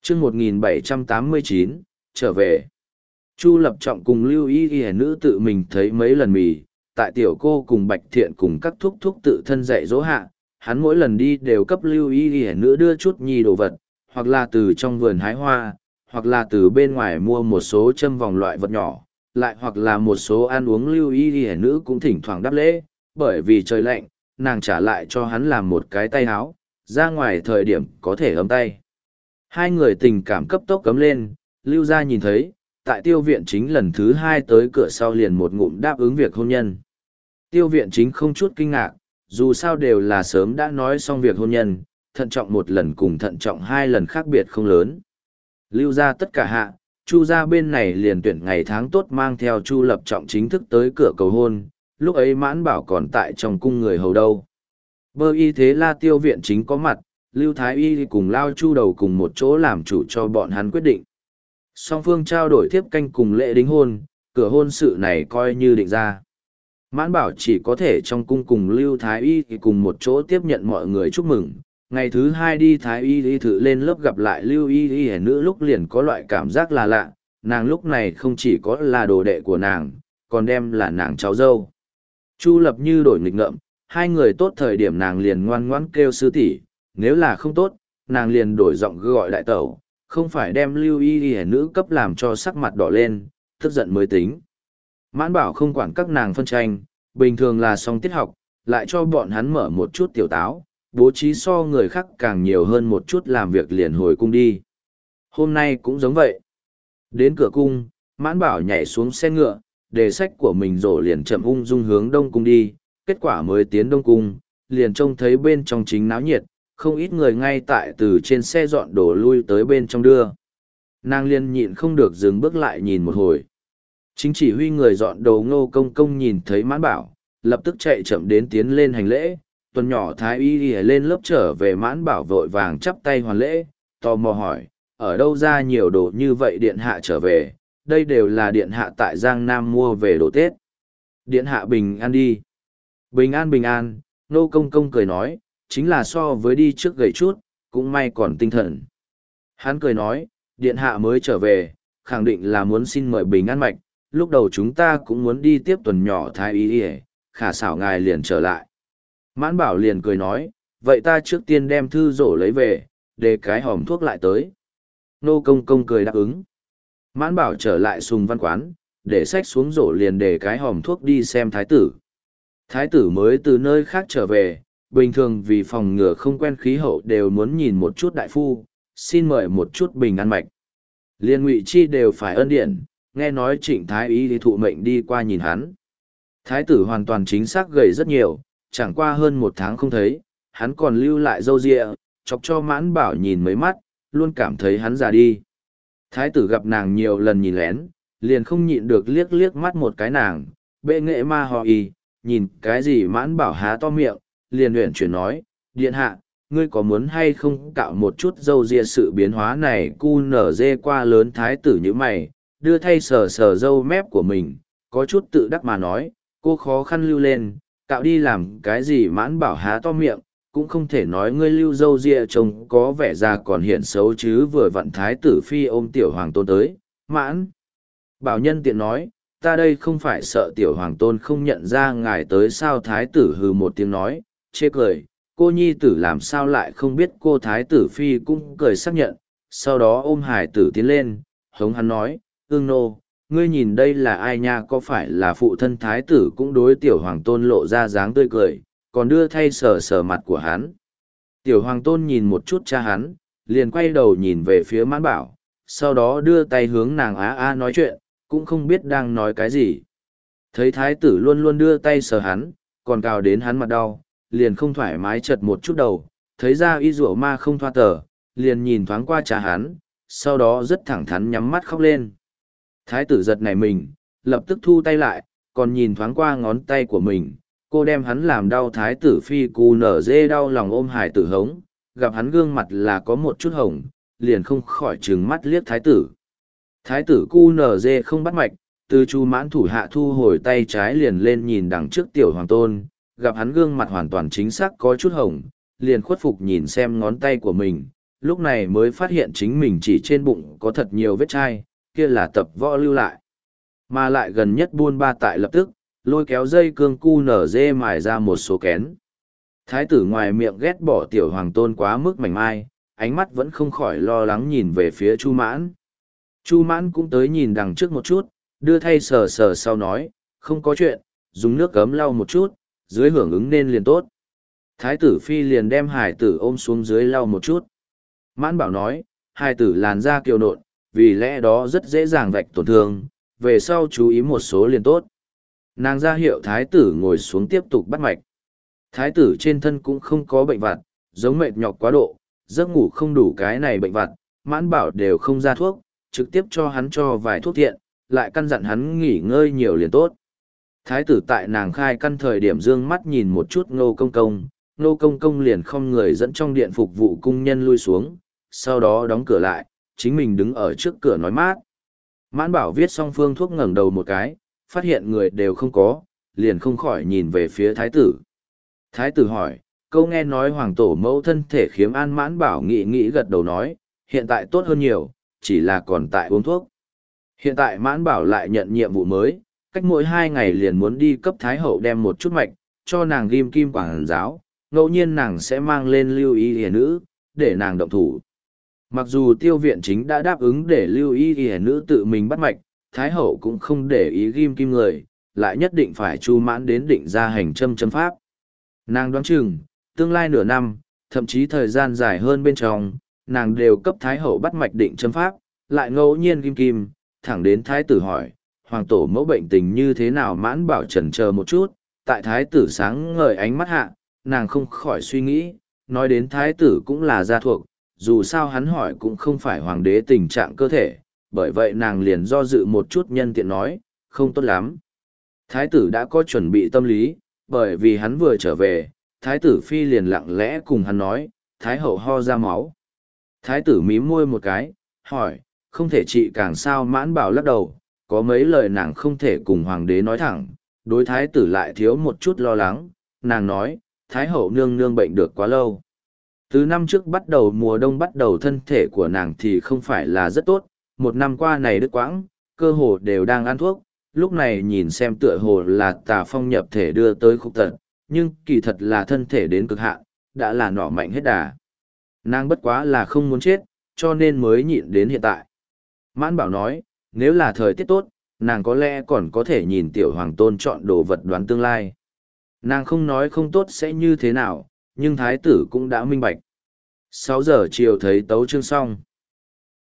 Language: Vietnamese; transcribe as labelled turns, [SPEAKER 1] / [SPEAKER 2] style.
[SPEAKER 1] chương 1789, trở về. Chu Lập Trọng cùng Lưu Y Y nữ tự mình thấy mấy lần mì, tại tiểu cô cùng Bạch Thiện cùng các thúc thúc tự thân dạy dỗ hạ, hắn mỗi lần đi đều cấp Lưu Y Y nữ đưa chút nhi đồ vật, hoặc là từ trong vườn hái hoa, hoặc là từ bên ngoài mua một số châm vòng loại vật nhỏ, lại hoặc là một số ăn uống. Lưu Y Y nữ cũng thỉnh thoảng đáp lễ, bởi vì trời lạnh, nàng trả lại cho hắn làm một cái tay áo, ra ngoài thời điểm có thể ấm tay. Hai người tình cảm cấp tốc cấm lên, Lưu gia nhìn thấy, tại Tiêu Viện Chính lần thứ hai tới cửa sau liền một ngụm đáp ứng việc hôn nhân. Tiêu Viện Chính không chút kinh ngạc, dù sao đều là sớm đã nói xong việc hôn nhân, thận trọng một lần cùng thận trọng hai lần khác biệt không lớn. Lưu gia tất cả hạ, Chu gia bên này liền tuyển ngày tháng tốt mang theo Chu Lập Trọng chính thức tới cửa cầu hôn, lúc ấy Mãn Bảo còn tại trong cung người hầu đâu. Bơ y thế là Tiêu Viện Chính có mặt, Lưu Thái Y cùng Lao Chu đầu cùng một chỗ làm chủ cho bọn hắn quyết định. Song phương trao đổi thiếp canh cùng lễ đính hôn, cửa hôn sự này coi như định ra. Mãn Bảo chỉ có thể trong cung cùng Lưu Thái Y cùng một chỗ tiếp nhận mọi người chúc mừng. Ngày thứ hai đi Thái Y thử lên lớp gặp lại Lưu Y nữ lúc liền có loại cảm giác là lạ, nàng lúc này không chỉ có là đồ đệ của nàng, còn đem là nàng cháu dâu. Chu Lập như đổi nghịch ngợm, hai người tốt thời điểm nàng liền ngoan ngoãn kêu sư tỷ, nếu là không tốt, nàng liền đổi giọng gọi đại tẩu, không phải đem Lưu Y nữ cấp làm cho sắc mặt đỏ lên, tức giận mới tính. Mãn Bảo không quản các nàng phân tranh, bình thường là xong tiết học, lại cho bọn hắn mở một chút tiểu táo, bố trí so người khác càng nhiều hơn một chút làm việc liền hồi cung đi. Hôm nay cũng giống vậy. Đến cửa cung, Mãn Bảo nhảy xuống xe ngựa, đề sách của mình rổ liền chậm ung dung hướng Đông Cung đi, kết quả mới tiến Đông Cung, liền trông thấy bên trong chính náo nhiệt, không ít người ngay tại từ trên xe dọn đồ lui tới bên trong đưa. Nàng liền nhịn không được dừng bước lại nhìn một hồi. Chính chỉ huy người dọn đồ Ngô Công Công nhìn thấy Mãn Bảo, lập tức chạy chậm đến tiến lên hành lễ. Tuần nhỏ Thái Y lên lớp trở về, Mãn Bảo vội vàng chắp tay hoàn lễ, tò mò hỏi, ở đâu ra nhiều đồ như vậy điện hạ trở về, đây đều là điện hạ tại Giang Nam mua về đồ Tết. Điện hạ bình an đi. Bình an bình an, Ngô Công Công cười nói, chính là so với đi trước gầy chút, cũng may còn tinh thần. Hắn cười nói, điện hạ mới trở về, khẳng định là muốn xin mời bình an mạch, lúc đầu chúng ta cũng muốn đi tiếp tuần nhỏ Thái Y, khả xảo ngài liền trở lại. Mãn Bảo liền cười nói, vậy ta trước tiên đem thư rổ lấy về, để cái hòm thuốc lại tới. Nô Công Công cười đáp ứng. Mãn Bảo trở lại Sùng Văn Quán, để xách xuống rổ liền để cái hòm thuốc đi xem thái tử. Thái tử mới từ nơi khác trở về, bình thường vì phòng ngừa không quen khí hậu đều muốn nhìn một chút đại phu, xin mời một chút bình an mạch. Liên Ngụy Chi đều phải ân điện, nghe nói Trịnh Thái Y thì thụ mệnh đi qua nhìn hắn. Thái tử hoàn toàn chính xác gầy rất nhiều, chẳng qua hơn một tháng không thấy, hắn còn lưu lại râu ria, chọc cho Mãn Bảo nhìn mấy mắt, luôn cảm thấy hắn già đi. Thái tử gặp nàng nhiều lần nhìn lén, liền không nhịn được liếc liếc mắt một cái nàng, bệ nghệ ma ho y, nhìn cái gì Mãn Bảo há to miệng, liền luyện chuyển nói, điện hạ, ngươi có muốn hay không cạo một chút râu ria? Sự biến hóa này cu nở dê qua lớn. Thái tử như mày, đưa thay sờ sờ râu mép của mình, có chút tự đắc mà nói, cô khó khăn lưu lên, cạo đi làm cái gì? Mãn Bảo há to miệng, cũng không thể nói ngươi lưu râu ria trông có vẻ già còn hiện xấu chứ. Vừa vặn Thái tử phi ôm tiểu hoàng tôn tới, Mãn Bảo nhân tiện nói, ta đây không phải sợ tiểu hoàng tôn không nhận ra ngài tới sao? Thái tử hừ một tiếng nói, chê cười, cô nhi tử làm sao lại không biết? Cô Thái tử phi cũng cười xác nhận, sau đó ôm hải tử tiến lên, hống hắn nói, ương nô, ngươi nhìn đây là ai nha? Có phải là phụ thân? Thái tử cũng đối tiểu hoàng tôn lộ ra dáng tươi cười, còn đưa thay sờ sờ mặt của hắn. Tiểu hoàng tôn nhìn một chút cha hắn, liền quay đầu nhìn về phía Mãn Bảo, sau đó đưa tay hướng nàng á á nói chuyện, cũng không biết đang nói cái gì. Thấy thái tử luôn luôn đưa tay sờ hắn, còn cào đến hắn mặt đau, liền không thoải mái chật một chút đầu, thấy ra y rủa ma không thoa tờ, liền nhìn thoáng qua cha hắn, sau đó rất thẳng thắn nhắm mắt khóc lên. Thái tử giật nảy mình, lập tức thu tay lại, còn nhìn thoáng qua ngón tay của mình, cô đem hắn làm đau. Thái tử phi cù nở dê đau lòng ôm hải tử hống, gặp hắn gương mặt là có một chút hồng, liền không khỏi trừng mắt liếc thái tử. Thái tử cu nở dê không bắt mạch, từ Chu Mãn thủ hạ thu hồi tay trái liền lên nhìn đằng trước tiểu hoàng tôn, gặp hắn gương mặt hoàn toàn chính xác có chút hồng, liền khuất phục nhìn xem ngón tay của mình, lúc này mới phát hiện chính mình chỉ trên bụng có thật nhiều vết chai, kia là tập võ lưu lại. Mà lại gần nhất buôn ba tại lập tức, lôi kéo dây cương cu nở dê mài ra một số kén. Thái tử ngoài miệng ghét bỏ tiểu hoàng tôn quá mức mảnh mai, ánh mắt vẫn không khỏi lo lắng nhìn về phía Chu Mãn. Chu Mãn cũng tới nhìn đằng trước một chút, đưa thay sờ sờ sau nói, không có chuyện, dùng nước cấm lau một chút, dưới hưởng ứng nên liền tốt. Thái tử phi liền đem hải tử ôm xuống dưới lau một chút. Mãn bảo nói, hải tử làn da kiều nộn, vì lẽ đó rất dễ dàng vạch tổn thương, về sau chú ý một số liền tốt. Nàng ra hiệu thái tử ngồi xuống tiếp tục bắt mạch. Thái tử trên thân cũng không có bệnh vặt, giống mệt nhọc quá độ, giấc ngủ không đủ cái này bệnh vặt, mãn bảo đều không ra thuốc, trực tiếp cho hắn cho vài thuốc thiện, lại căn dặn hắn nghỉ ngơi nhiều liền tốt. Thái tử tại nàng khai căn thời điểm dương mắt nhìn một chút Ngô Công Công, Ngô Công Công liền không người dẫn trong điện phục vụ cung nhân lui xuống, sau đó đóng cửa lại, chính mình đứng ở trước cửa nói mát. Mãn bảo viết xong phương thuốc ngẩng đầu một cái, phát hiện người đều không có, liền không khỏi nhìn về phía thái tử. Thái tử hỏi, câu nghe nói hoàng tổ mẫu thân thể khiếm an. Mãn bảo nghĩ gật đầu nói, hiện tại tốt hơn nhiều, chỉ là còn tại uống thuốc. Hiện tại mãn bảo lại nhận nhiệm vụ mới, cách mỗi 2 ngày liền muốn đi cấp thái hậu đem một chút mạch, cho nàng ghim kim quảng giáo, ngẫu nhiên nàng sẽ mang lên lưu y hề nữ, để nàng động thủ. Mặc dù tiêu viện chính đã đáp ứng để lưu y hề nữ tự mình bắt mạch, thái hậu cũng không để ý ghim kim người, lại nhất định phải Chu Mãn đến định ra hành châm châm pháp. Nàng đoán chừng, tương lai nửa năm, thậm chí thời gian dài hơn bên trong, nàng đều cấp thái hậu bắt mạch định châm pháp, lại ngẫu nhiên ghim kim, thẳng đến thái tử hỏi, hoàng tổ mẫu bệnh tình như thế nào. Mãn bảo chần chờ một chút, tại thái tử sáng ngời ánh mắt hạ, nàng không khỏi suy nghĩ, nói đến thái tử cũng là gia thuộc, dù sao hắn hỏi cũng không phải hoàng đế tình trạng cơ thể, bởi vậy nàng liền do dự một chút nhân tiện nói, không tốt lắm. Thái tử đã có chuẩn bị tâm lý, bởi vì hắn vừa trở về, thái tử phi liền lặng lẽ cùng hắn nói, thái hậu ho ra máu. Thái tử mím môi một cái, hỏi, không thể trị càng sao. Mãn bảo lắc đầu, có mấy lời nàng không thể cùng hoàng đế nói thẳng, đối thái tử lại thiếu một chút lo lắng, nàng nói, thái hậu nương nương bệnh được quá lâu. Từ năm trước bắt đầu mùa đông bắt đầu thân thể của nàng thì không phải là rất tốt, 1 năm qua này đứt quãng, cơ hồ đều đang ăn thuốc, lúc này nhìn xem tựa hồ là tà phong nhập thể đưa tới khúc tật, nhưng kỳ thật là thân thể đến cực hạn, đã là nỏ mạnh hết đà. Nàng bất quá là không muốn chết, cho nên mới nhịn đến hiện tại. Mãn bảo nói, nếu là thời tiết tốt, nàng có lẽ còn có thể nhìn tiểu hoàng tôn chọn đồ vật đoán tương lai. Nàng không nói không tốt sẽ như thế nào, nhưng thái tử cũng đã minh bạch. 6 giờ chiều thấy tấu chương xong.